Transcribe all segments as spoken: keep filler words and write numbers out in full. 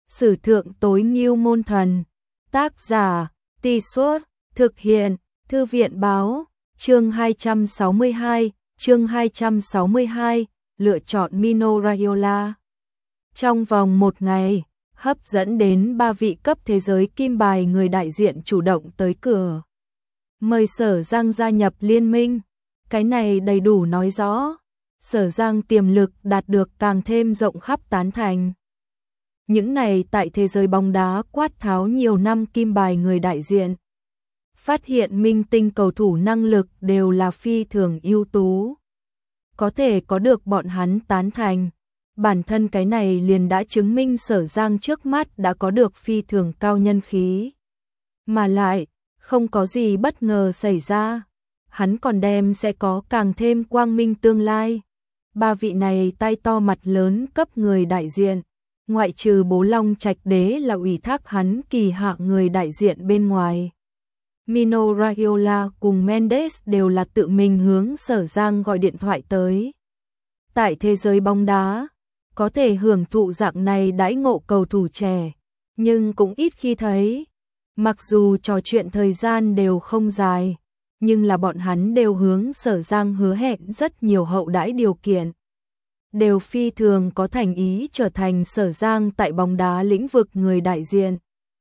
Sử thượng tối ngưu môn thần. Tác giả, Tì Suốt, thực hiện, Thư viện báo, chương hai trăm sáu mươi hai, chương hai trăm sáu mươi hai, lựa chọn Mino Raiola. Trong vòng một ngày, hấp dẫn đến ba vị cấp thế giới kim bài người đại diện chủ động tới cửa. Mời Sở Giang gia nhập liên minh. Cái này đầy đủ nói rõ, Sở Giang tiềm lực đạt được càng thêm rộng khắp tán thành. Những này tại thế giới bóng đá quát tháo nhiều năm kim bài người đại diện. Phát hiện minh tinh cầu thủ năng lực đều là phi thường ưu tú. Có thể có được bọn hắn tán thành. Bản thân cái này liền đã chứng minh Sở Giang trước mắt đã có được phi thường cao nhân khí. Mà lại, không có gì bất ngờ xảy ra. Hắn còn đem sẽ có càng thêm quang minh tương lai. Ba vị này tay to mặt lớn cấp người đại diện. Ngoại trừ Bố Long Trạch Đế là ủy thác hắn kỳ hạ người đại diện bên ngoài. Mino Raiola cùng Mendes đều là tự mình hướng Sở Giang gọi điện thoại tới. Tại thế giới bóng đá, có thể hưởng thụ dạng này đãi ngộ cầu thủ trẻ, nhưng cũng ít khi thấy. Mặc dù trò chuyện thời gian đều không dài, nhưng là bọn hắn đều hướng Sở Giang hứa hẹn rất nhiều hậu đãi điều kiện. Đều phi thường có thành ý trở thành Sở Giang tại bóng đá lĩnh vực người đại diện.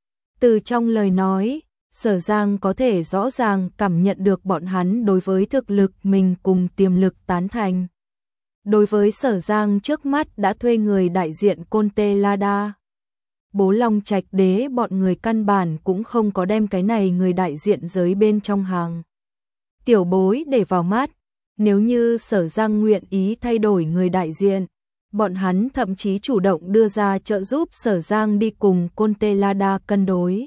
Từ trong lời nói, Sở Giang có thể rõ ràng cảm nhận được bọn hắn đối với thực lực mình cùng tiềm lực tán thành. Đối với Sở Giang trước mắt đã thuê người đại diện Conte Lada. Bố Long Trạch Đế bọn người căn bản cũng không có đem cái này người đại diện giới bên trong hàng tiểu bối để vào mắt. Nếu như Sở Giang nguyện ý thay đổi người đại diện, bọn hắn thậm chí chủ động đưa ra trợ giúp Sở Giang đi cùng Conte Lada cân đối.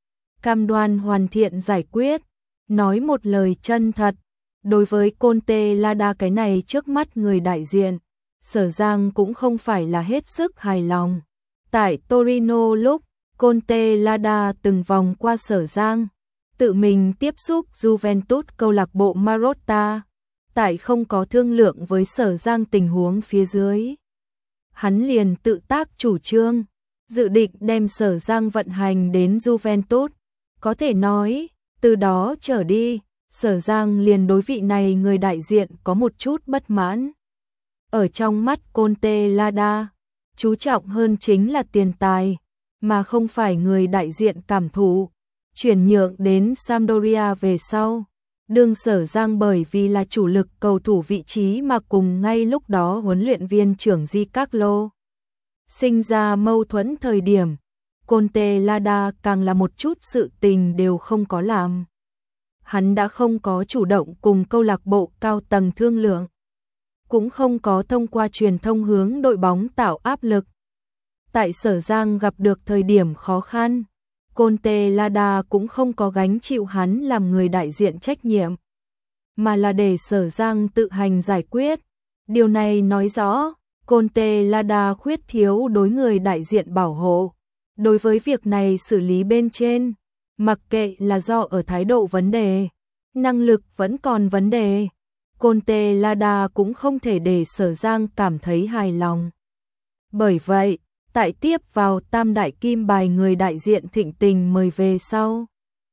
Cam đoan hoàn thiện giải quyết, nói một lời chân thật. Đối với Conte Lada cái này trước mắt người đại diện, Sở Giang cũng không phải là hết sức hài lòng. Tại Torino lúc, Conte Lada từng vòng qua Sở Giang, tự mình tiếp xúc Juventus câu lạc bộ Marotta. Tại không có thương lượng với Sở Giang tình huống phía dưới, hắn liền tự tác chủ trương, dự định đem Sở Giang vận hành đến Juventus. Có thể nói, từ đó trở đi, Sở Giang liền đối vị này người đại diện có một chút bất mãn. Ở trong mắt Conte Lada, chú trọng hơn chính là tiền tài, mà không phải người đại diện cảm thụ. Chuyển nhượng đến Sampdoria về sau, đương Sở Giang bởi vì là chủ lực cầu thủ vị trí mà cùng ngay lúc đó huấn luyện viên trưởng Giancarlo sinh ra mâu thuẫn thời điểm, Conte Lada càng là một chút sự tình đều không có làm. Hắn đã không có chủ động cùng câu lạc bộ cao tầng thương lượng, cũng không có thông qua truyền thông hướng đội bóng tạo áp lực. Tại Sở Giang gặp được thời điểm khó khăn, Conte Lada cũng không có gánh chịu hắn làm người đại diện trách nhiệm, mà là để Sở Giang tự hành giải quyết. Điều này nói rõ, Conte Lada khuyết thiếu đối người đại diện bảo hộ. Đối với việc này xử lý bên trên, mặc kệ là do ở thái độ vấn đề, năng lực vẫn còn vấn đề, Conte Lada cũng không thể để Sở Giang cảm thấy hài lòng. Bởi vậy, tại tiếp vào tam đại kim bài người đại diện thịnh tình mời về sau,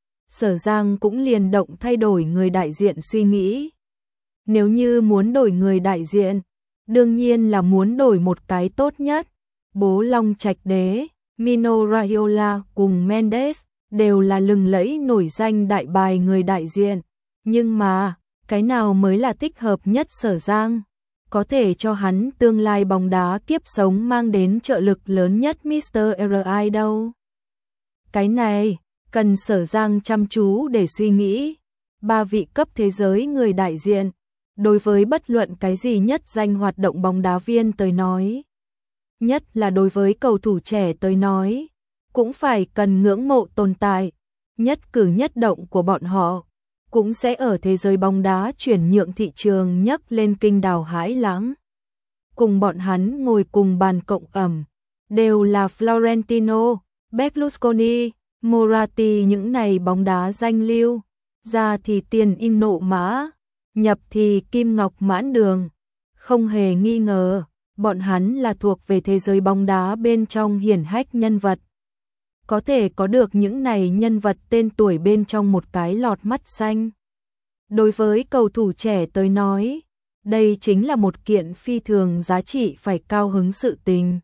Sở Giang cũng liền động thay đổi người đại diện suy nghĩ. Nếu như muốn đổi người đại diện, đương nhiên là muốn đổi một cái tốt nhất. Bố Long Trạch Đế, Mino Raiola cùng Mendes đều là lừng lẫy nổi danh đại bài người đại diện. Nhưng mà, cái nào mới là thích hợp nhất Sở Giang? Có thể cho hắn tương lai bóng đá kiếp sống mang đến trợ lực lớn nhất mít tơ rờ i đâu. Cái này, cần Sở Giang chăm chú để suy nghĩ. Ba vị cấp thế giới người đại diện, đối với bất luận cái gì nhất danh hoạt động bóng đá viên tới nói, nhất là đối với cầu thủ trẻ tới nói, cũng phải cần ngưỡng mộ tồn tại. Nhất cử nhất động của bọn họ cũng sẽ ở thế giới bóng đá chuyển nhượng thị trường nhấc lên kinh đào hãi lãng. Cùng bọn hắn ngồi cùng bàn cộng ẩm, đều là Florentino, Berlusconi, Moratti, những này bóng đá danh lưu, ra thì tiền in nộ mã, nhập thì kim ngọc mãn đường. Không hề nghi ngờ, bọn hắn là thuộc về thế giới bóng đá bên trong hiển hách nhân vật. Có thể có được những này nhân vật tên tuổi bên trong một cái lọt mắt xanh. Đối với cầu thủ trẻ tới nói, đây chính là một kiện phi thường giá trị phải cao hứng sự tình.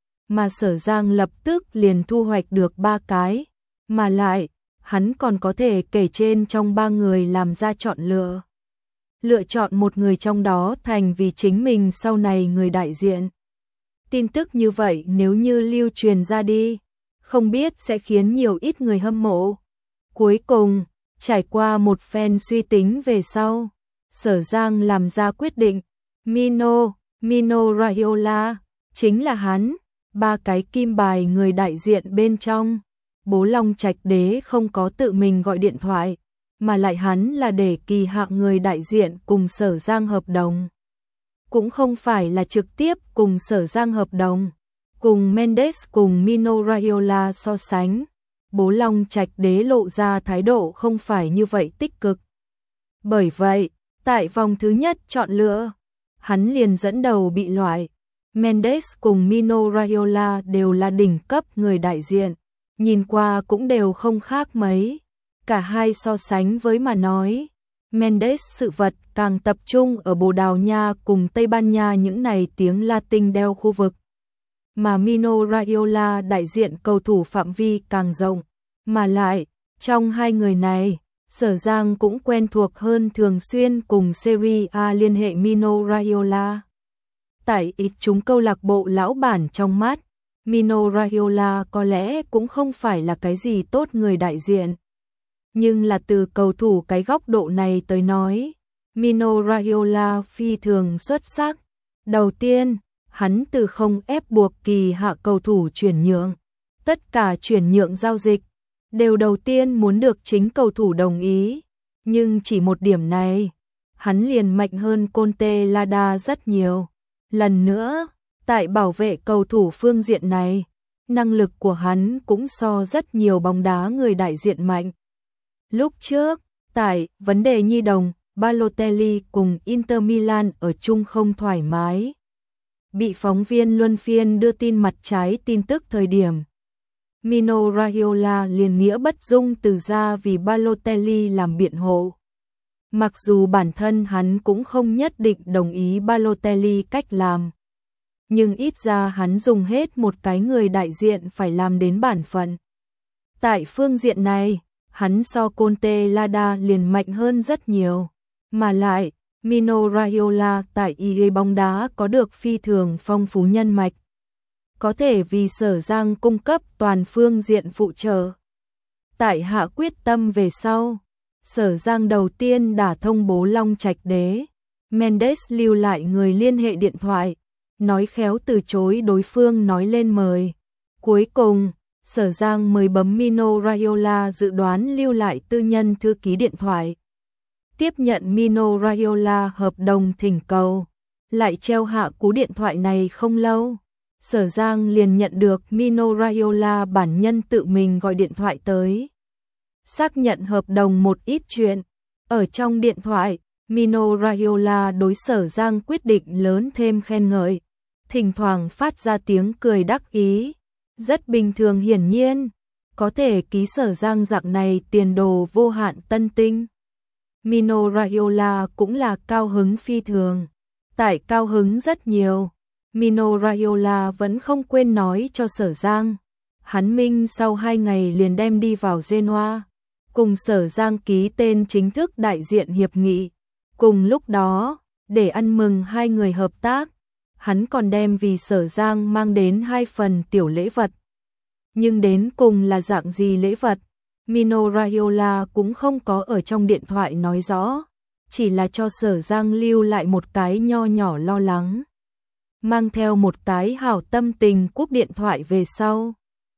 Mà Sở Giang lập tức liền thu hoạch được ba cái, mà lại, hắn còn có thể kể trên trong ba người làm ra chọn lựa. Lựa chọn một người trong đó thành vì chính mình sau này người đại diện. Tin tức như vậy nếu như lưu truyền ra đi, không biết sẽ khiến nhiều ít người hâm mộ. Cuối cùng, trải qua một phen suy tính về sau, Sở Giang làm ra quyết định, Mino, Mino Raiola, chính là hắn, ba cái kim bài người đại diện bên trong. Bố Long Trạch Đế không có tự mình gọi điện thoại, mà lại hắn là để kỳ hạ người đại diện cùng Sở Giang hợp đồng. Cũng không phải là trực tiếp cùng Sở Giang hợp đồng. Cùng Mendes cùng Mino Raiola so sánh, Bố Long Trạch Đế lộ ra thái độ không phải như vậy tích cực. Bởi vậy, tại vòng thứ nhất chọn lựa, hắn liền dẫn đầu bị loại. Mendes cùng Mino Raiola đều là đỉnh cấp người đại diện, nhìn qua cũng đều không khác mấy. Cả hai so sánh với mà nói, Mendes sự vật càng tập trung ở Bồ Đào Nha cùng Tây Ban Nha những này tiếng Latin đeo khu vực. Mà Mino Raiola đại diện cầu thủ phạm vi càng rộng, mà lại, trong hai người này, Sở Giang cũng quen thuộc hơn thường xuyên cùng Serie A liên hệ Mino Raiola. Tại ít chúng câu lạc bộ lão bản trong mắt, Mino Raiola có lẽ cũng không phải là cái gì tốt người đại diện. Nhưng là từ cầu thủ cái góc độ này tới nói, Mino Raiola phi thường xuất sắc. Đầu tiên, hắn từ không ép buộc kỳ hạ cầu thủ chuyển nhượng. Tất cả chuyển nhượng giao dịch đều đầu tiên muốn được chính cầu thủ đồng ý. Nhưng chỉ một điểm này, hắn liền mạnh hơn Conte Lada rất nhiều. Lần nữa, tại bảo vệ cầu thủ phương diện này, năng lực của hắn cũng so rất nhiều bóng đá người đại diện mạnh. Lúc trước, tại vấn đề nhi đồng, Balotelli cùng Inter Milan ở chung không thoải mái. Bị phóng viên luân phiên đưa tin mặt trái tin tức thời điểm. Mino Raiola liền nghĩa bất dung từ ra vì Balotelli làm biện hộ. Mặc dù bản thân hắn cũng không nhất định đồng ý Balotelli cách làm. Nhưng ít ra hắn dùng hết một cái người đại diện phải làm đến bản phận. Tại phương diện này, hắn so Conte Lada liền mạnh hơn rất nhiều. Mà lại, Mino Raiola tại i a bóng đá có được phi thường phong phú nhân mạch. Có thể vì Sở Giang cung cấp toàn phương diện phụ trợ. Tại hạ quyết tâm về sau, Sở Giang đầu tiên đã thông Bố Long Trạch Đế. Mendes lưu lại người liên hệ điện thoại, nói khéo từ chối đối phương nói lên mời. Cuối cùng, Sở Giang mới bấm Mino Raiola dự đoán lưu lại tư nhân thư ký điện thoại. Tiếp nhận Mino Raiola hợp đồng thỉnh cầu. Lại treo hạ cú điện thoại này không lâu, Sở Giang liền nhận được Mino Raiola bản nhân tự mình gọi điện thoại tới. Xác nhận hợp đồng một ít chuyện. Ở trong điện thoại, Mino Raiola đối Sở Giang quyết định lớn thêm khen ngợi. Thỉnh thoảng phát ra tiếng cười đắc ý. Rất bình thường hiển nhiên. Có thể ký Sở Giang dạng này tiền đồ vô hạn tân tinh. Mino Raiola cũng là cao hứng phi thường. Tại cao hứng rất nhiều, Mino Raiola vẫn không quên nói cho Sở Giang. Hắn minh sau hai ngày liền đem đi vào Genoa, cùng Sở Giang ký tên chính thức đại diện hiệp nghị. Cùng lúc đó, để ăn mừng hai người hợp tác, hắn còn đem vì Sở Giang mang đến hai phần tiểu lễ vật. Nhưng đến cùng là dạng gì lễ vật, Mino Raiola cũng không có ở trong điện thoại nói rõ, chỉ là cho Sở Giang lưu lại một cái nho nhỏ lo lắng. Mang theo một cái hảo tâm tình cúp điện thoại về sau.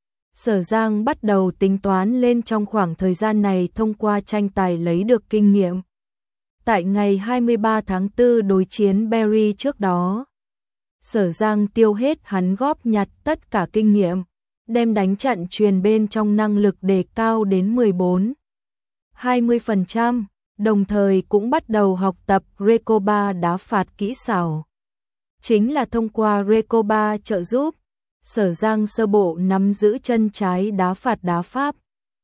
Sở Giang bắt đầu tính toán lên trong khoảng thời gian này thông qua tranh tài lấy được kinh nghiệm. Tại ngày hai mươi ba tháng tư đối chiến Berry trước đó, Sở Giang tiêu hết hắn góp nhặt tất cả kinh nghiệm, đem đánh trận truyền bên trong năng lực đề cao đến mười bốn phẩy hai mươi phần trăm, đồng thời cũng bắt đầu học tập Recoba đá phạt kỹ xảo. chính là thông qua Recoba trợ giúp, Sở Giang sơ bộ nắm giữ chân trái đá phạt đá Pháp.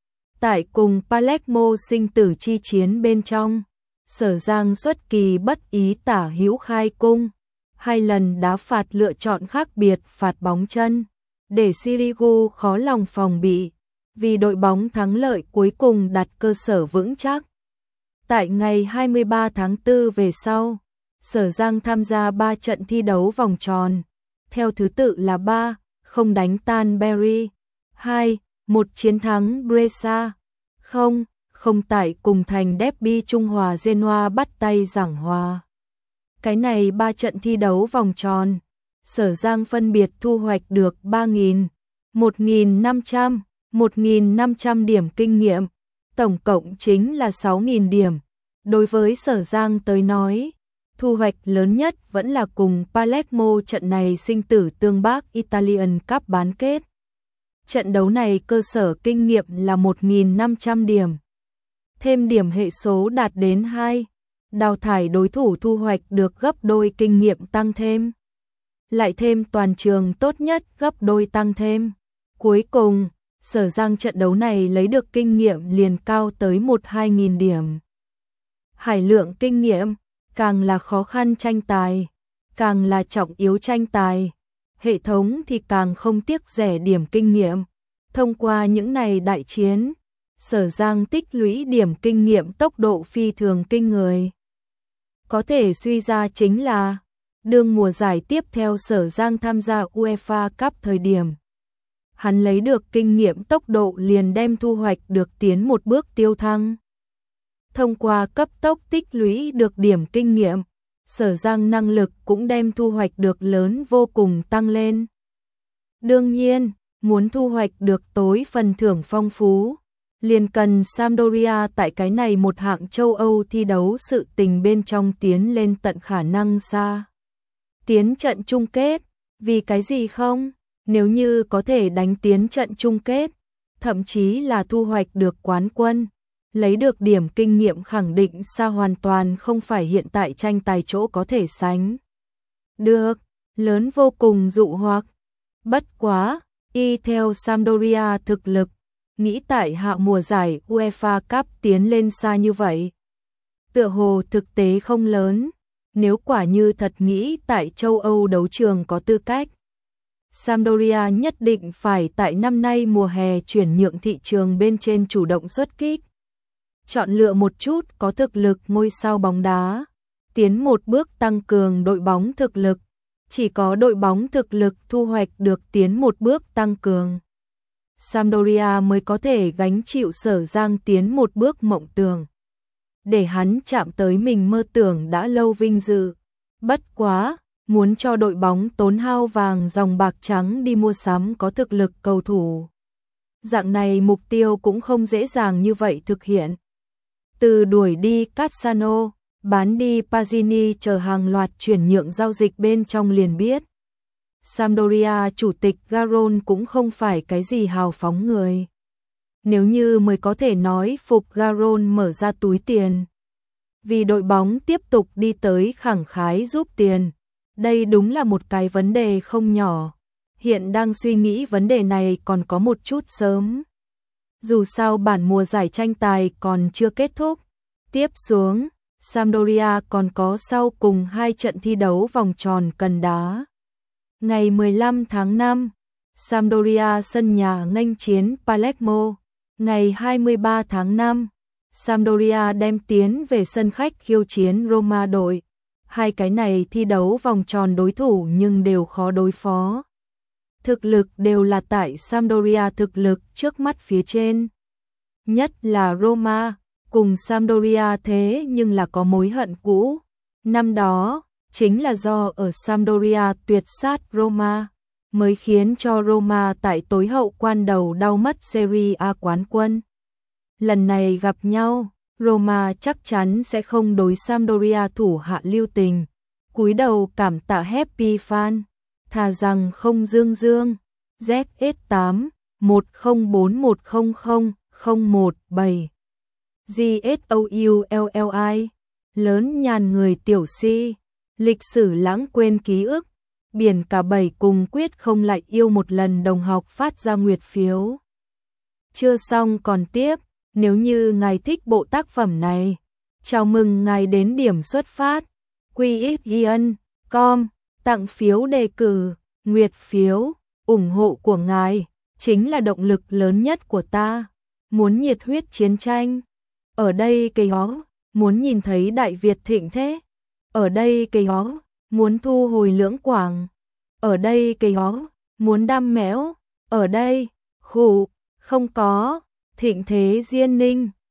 Tại cùng Palermo sinh tử chi chiến bên trong, Sở Giang xuất kỳ bất ý tả hữu khai cung, hai lần đá phạt lựa chọn khác biệt phạt bóng chân, để Sirigu khó lòng phòng bị, vì đội bóng thắng lợi cuối cùng đặt cơ sở vững chắc. Tại ngày hai mươi ba tháng tư về sau, Sở Giang tham gia ba trận thi đấu vòng tròn, theo thứ tự là ba không đánh tan Berry, hai một chiến thắng Brescia, không không tại cùng thành derby Trung Hòa Genoa bắt tay giảng hòa. Cái này ba trận thi đấu vòng tròn, Sở Giang phân biệt thu hoạch được ba nghìn, một nghìn năm trăm, một nghìn năm trăm điểm kinh nghiệm, tổng cộng chính là sáu nghìn điểm. Đối với Sở Giang tới nói, thu hoạch lớn nhất vẫn là cùng Palermo trận này sinh tử tương bác Italian Cup bán kết. Trận đấu này cơ sở kinh nghiệm là một nghìn năm trăm điểm. Thêm điểm hệ số đạt đến hai, đào thải đối thủ thu hoạch được gấp đôi kinh nghiệm tăng thêm. Lại thêm toàn trường tốt nhất gấp đôi tăng thêm. Cuối cùng, Sở Giang trận đấu này lấy được kinh nghiệm liền cao tới một hai nghìn điểm. Hải lượng kinh nghiệm, càng là khó khăn tranh tài, càng là trọng yếu tranh tài, hệ thống thì càng không tiếc rẻ điểm kinh nghiệm. Thông qua những này đại chiến, Sở Giang tích lũy điểm kinh nghiệm tốc độ phi thường kinh người. Có thể suy ra chính là, đương mùa giải tiếp theo Sở Giang tham gia UEFA Cup thời điểm, hắn lấy được kinh nghiệm tốc độ liền đem thu hoạch được tiến một bước tiêu thăng. Thông qua cấp tốc tích lũy được điểm kinh nghiệm, Sở Giang năng lực cũng đem thu hoạch được lớn vô cùng tăng lên. Đương nhiên, muốn thu hoạch được tối phần thưởng phong phú, liền cần Sampdoria tại cái này một hạng châu Âu thi đấu sự tình bên trong tiến lên tận khả năng xa. Tiến trận chung kết, vì cái gì không? Nếu như có thể đánh tiến trận chung kết, thậm chí là thu hoạch được quán quân, lấy được điểm kinh nghiệm khẳng định xa hoàn toàn không phải hiện tại tranh tài chỗ có thể sánh. Được, lớn vô cùng dụ hoặc. Bất quá, y theo Sampdoria thực lực, nghĩ tại hạ mùa giải UEFA Cup tiến lên xa như vậy. Tựa hồ thực tế không lớn, nếu quả như thật nghĩ tại châu Âu đấu trường có tư cách. Sampdoria nhất định phải tại năm nay mùa hè chuyển nhượng thị trường bên trên chủ động xuất kích. Chọn lựa một chút có thực lực ngôi sao bóng đá, tiến một bước tăng cường đội bóng thực lực, chỉ có đội bóng thực lực thu hoạch được tiến một bước tăng cường. Sampdoria mới có thể gánh chịu Sở Giang tiến một bước mộng tưởng, để hắn chạm tới mình mơ tưởng đã lâu vinh dự. Bất quá, muốn cho đội bóng tốn hao vàng dòng bạc trắng đi mua sắm có thực lực cầu thủ. Dạng này mục tiêu cũng không dễ dàng như vậy thực hiện. Từ đuổi đi Cassano, bán đi Pazzini chờ hàng loạt chuyển nhượng giao dịch bên trong liền biết. Sampdoria chủ tịch Garon cũng không phải cái gì hào phóng người. Nếu như mới có thể nói phục Garon mở ra túi tiền, vì đội bóng tiếp tục đi tới khẳng khái giúp tiền, đây đúng là một cái vấn đề không nhỏ. Hiện đang suy nghĩ vấn đề này còn có một chút sớm. Dù sao bản mùa giải tranh tài còn chưa kết thúc. Tiếp xuống, Sampdoria còn có sau cùng hai trận thi đấu vòng tròn cần đá. Ngày mười lăm tháng năm, Sampdoria sân nhà nghênh chiến Palermo. Ngày hai mươi ba tháng năm, Sampdoria đem tiến về sân khách khiêu chiến Roma đội. Hai cái này thi đấu vòng tròn đối thủ nhưng đều khó đối phó. Thực lực đều là tại Sampdoria thực lực trước mắt phía trên. Nhất là Roma, cùng Sampdoria thế nhưng là có mối hận cũ. Năm đó, chính là do ở Sampdoria tuyệt sát Roma, mới khiến cho Roma tại tối hậu quan đầu đau mất Serie A quán quân. Lần này gặp nhau, Roma chắc chắn sẽ không đối Sampdoria thủ hạ lưu tình. Cúi đầu cảm tạ Happy Fan, thà rằng không dương dương. Z S tám một không bốn một không không không một bảy G S O U L L I lớn nhàn người tiểu si. Lịch sử lãng quên ký ức, biển cả bảy cùng quyết không lại yêu một lần đồng học phát ra nguyệt phiếu. Chưa xong còn tiếp, nếu như ngài thích bộ tác phẩm này, chào mừng ngài đến điểm xuất phát, quy ích chấm com, tặng phiếu đề cử, nguyệt phiếu, ủng hộ của ngài, chính là động lực lớn nhất của ta. Muốn nhiệt huyết chiến tranh, ở đây cây ó, muốn nhìn thấy Đại Việt thịnh thế, ở đây cây ó, muốn thu hồi Lưỡng Quảng, ở đây cây ó, muốn đam mẽo, ở đây, khủ, không có, thịnh thế Diên Ninh.